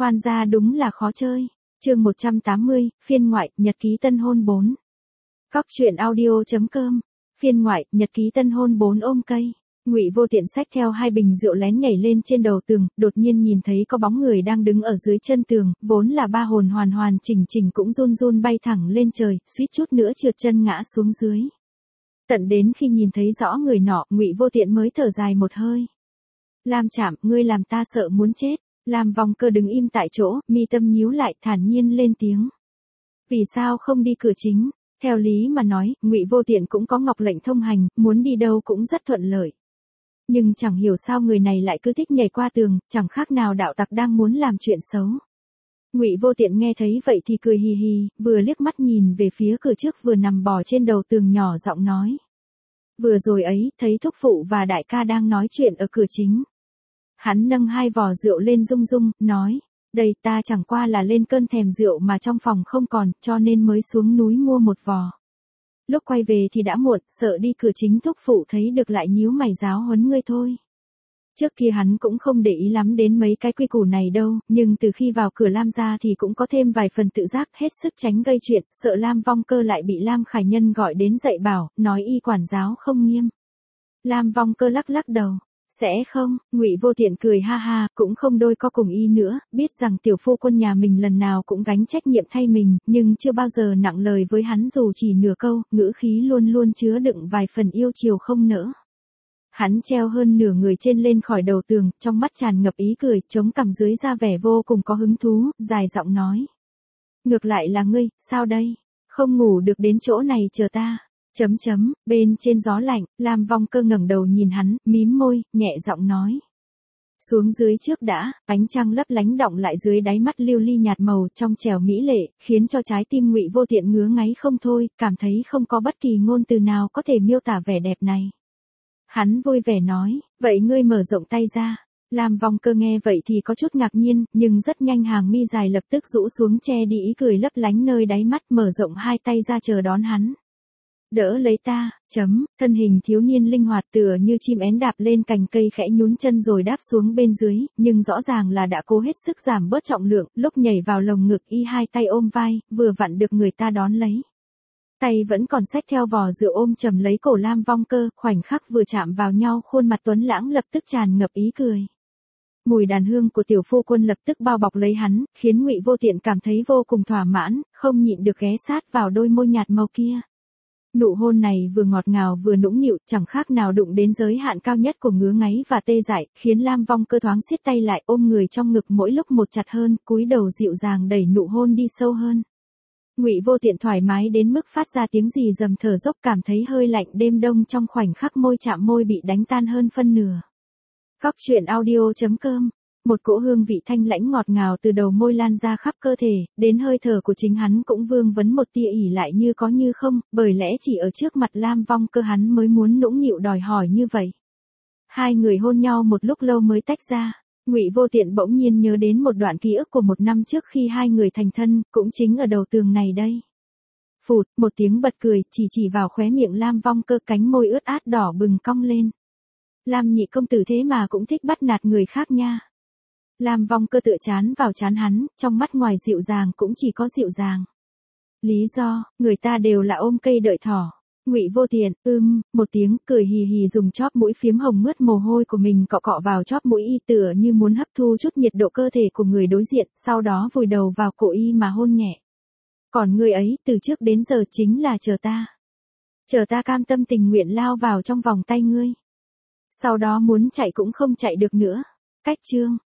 Khoan ra đúng là khó chơi. Chương 180, phiên ngoại, nhật ký tân hôn 4. Cóc truyện audio.com. Phiên ngoại, nhật ký tân hôn 4 ôm cây. Ngụy Vô Tiện xách theo 2 bình rượu lén nhảy lên trên đầu tường, đột nhiên nhìn thấy có bóng người đang đứng ở dưới chân tường, vốn là ba hồn hoàn hoàn chỉnh chỉnh cũng run run bay thẳng lên trời, suýt chút nữa trượt chân ngã xuống dưới. Tận đến khi nhìn thấy rõ người nọ, Ngụy Vô Tiện mới thở dài một hơi. Lam Trạm, ngươi làm ta sợ muốn chết. Lam Vong Cơ đứng im tại chỗ, mi tâm nhíu lại, thản nhiên lên tiếng. Vì sao không đi cửa chính? Theo lý mà nói, Ngụy Vô Tiện cũng có ngọc lệnh thông hành, muốn đi đâu cũng rất thuận lợi. Nhưng chẳng hiểu sao người này lại cứ thích nhảy qua tường, chẳng khác nào đạo tặc đang muốn làm chuyện xấu. Ngụy Vô Tiện nghe thấy vậy thì cười hì hì, vừa liếc mắt nhìn về phía cửa trước vừa nằm bò trên đầu tường nhỏ giọng nói. Vừa rồi ấy, thấy thúc phụ và đại ca đang nói chuyện ở cửa chính. Hắn nâng 2 vò rượu lên rung rung, nói, đây ta chẳng qua là lên cơn thèm rượu mà trong phòng không còn, cho nên mới xuống núi mua 1 vò. Lúc quay về thì đã muộn, sợ đi cửa chính thúc phụ thấy được lại nhíu mày giáo huấn ngươi thôi. Trước kia hắn cũng không để ý lắm đến mấy cái quy củ này đâu, nhưng từ khi vào cửa Lam gia thì cũng có thêm vài phần tự giác, hết sức tránh gây chuyện, sợ Lam Vong Cơ lại bị Lam Khải Nhân gọi đến dạy bảo, nói y quản giáo không nghiêm. Lam Vong Cơ lắc lắc đầu. Sẽ không, Ngụy Vô Tiện cười ha ha, cũng không đôi co cùng y nữa, biết rằng tiểu phu quân nhà mình lần nào cũng gánh trách nhiệm thay mình, nhưng chưa bao giờ nặng lời với hắn dù chỉ nửa câu, ngữ khí luôn luôn chứa đựng vài phần yêu chiều không nỡ. Hắn treo hơn nửa người trên lên khỏi đầu tường, trong mắt tràn ngập ý cười, chống cằm dưới ra vẻ vô cùng có hứng thú, dài giọng nói. Ngược lại là ngươi, sao đây? Không ngủ được đến chỗ này chờ ta. Bên trên gió lạnh, Lam Vong Cơ ngẩng đầu nhìn hắn, mím môi, nhẹ giọng nói. Xuống dưới trước đã, ánh trăng lấp lánh đọng lại dưới đáy mắt lưu ly nhạt màu trong trẻo mỹ lệ, khiến cho trái tim Ngụy Vô Tiện ngứa ngáy không thôi, cảm thấy không có bất kỳ ngôn từ nào có thể miêu tả vẻ đẹp này. Hắn vui vẻ nói, vậy ngươi mở rộng tay ra. Lam Vong Cơ nghe vậy thì có chút ngạc nhiên, nhưng rất nhanh hàng mi dài lập tức rũ xuống che đi ý cười lấp lánh nơi đáy mắt, mở rộng 2 tay ra chờ đón hắn. Đỡ lấy ta, thân hình thiếu niên linh hoạt tựa như chim én đạp lên cành cây khẽ nhún chân rồi đáp xuống bên dưới, nhưng rõ ràng là đã cố hết sức giảm bớt trọng lượng, lúc nhảy vào lồng ngực y 2 tay ôm vai, vừa vặn được người ta đón lấy. Tay vẫn còn xách theo vò rượu ôm chầm lấy cổ Lam Vong Cơ, khoảnh khắc vừa chạm vào nhau khuôn mặt tuấn lãng lập tức tràn ngập ý cười. Mùi đàn hương của tiểu phu quân lập tức bao bọc lấy hắn, khiến Ngụy Vô Tiện cảm thấy vô cùng thỏa mãn, không nhịn được ghé sát vào đôi môi nhạt màu kia. Nụ hôn này vừa ngọt ngào vừa nũng nịu, chẳng khác nào đụng đến giới hạn cao nhất của ngứa ngáy và tê dại, khiến Lam Vong Cơ thoáng siết tay lại ôm người trong ngực mỗi lúc một chặt hơn, cúi đầu dịu dàng đẩy nụ hôn đi sâu hơn. Ngụy Vô Tiện thoải mái đến mức phát ra tiếng rì rầm thở dốc, cảm thấy hơi lạnh đêm đông trong khoảnh khắc môi chạm môi bị đánh tan hơn phân nửa. Cóc truyện audio.com. Một cỗ hương vị thanh lãnh ngọt ngào từ đầu môi lan ra khắp cơ thể, đến hơi thở của chính hắn cũng vương vấn một tia ỉ lại như có như không, bởi lẽ chỉ ở trước mặt Lam Vong Cơ hắn mới muốn nũng nịu đòi hỏi như vậy. 2 người hôn nhau một lúc lâu mới tách ra. Ngụy Vô Tiện bỗng nhiên nhớ đến một đoạn ký ức của 1 năm trước khi 2 người thành thân, cũng chính ở đầu tường này đây. Phụt, một tiếng bật cười, chỉ vào khóe miệng Lam Vong Cơ, cánh môi ướt át đỏ bừng cong lên. Lam nhị công tử thế mà cũng thích bắt nạt người khác nha. Lam Vong Cơ tựa chán vào chán hắn, trong mắt ngoài dịu dàng cũng chỉ có dịu dàng. Lý do, người ta đều là ôm cây đợi thỏ. Ngụy Vô Tiện, một tiếng, cười hì hì dùng chóp mũi phiếm hồng mướt mồ hôi của mình cọ cọ vào chóp mũi y tựa như muốn hấp thu chút nhiệt độ cơ thể của người đối diện, sau đó vùi đầu vào cổ y mà hôn nhẹ. Còn người ấy, từ trước đến giờ chính là chờ ta. Chờ ta cam tâm tình nguyện lao vào trong vòng tay ngươi. Sau đó muốn chạy cũng không chạy được nữa. Cách chương.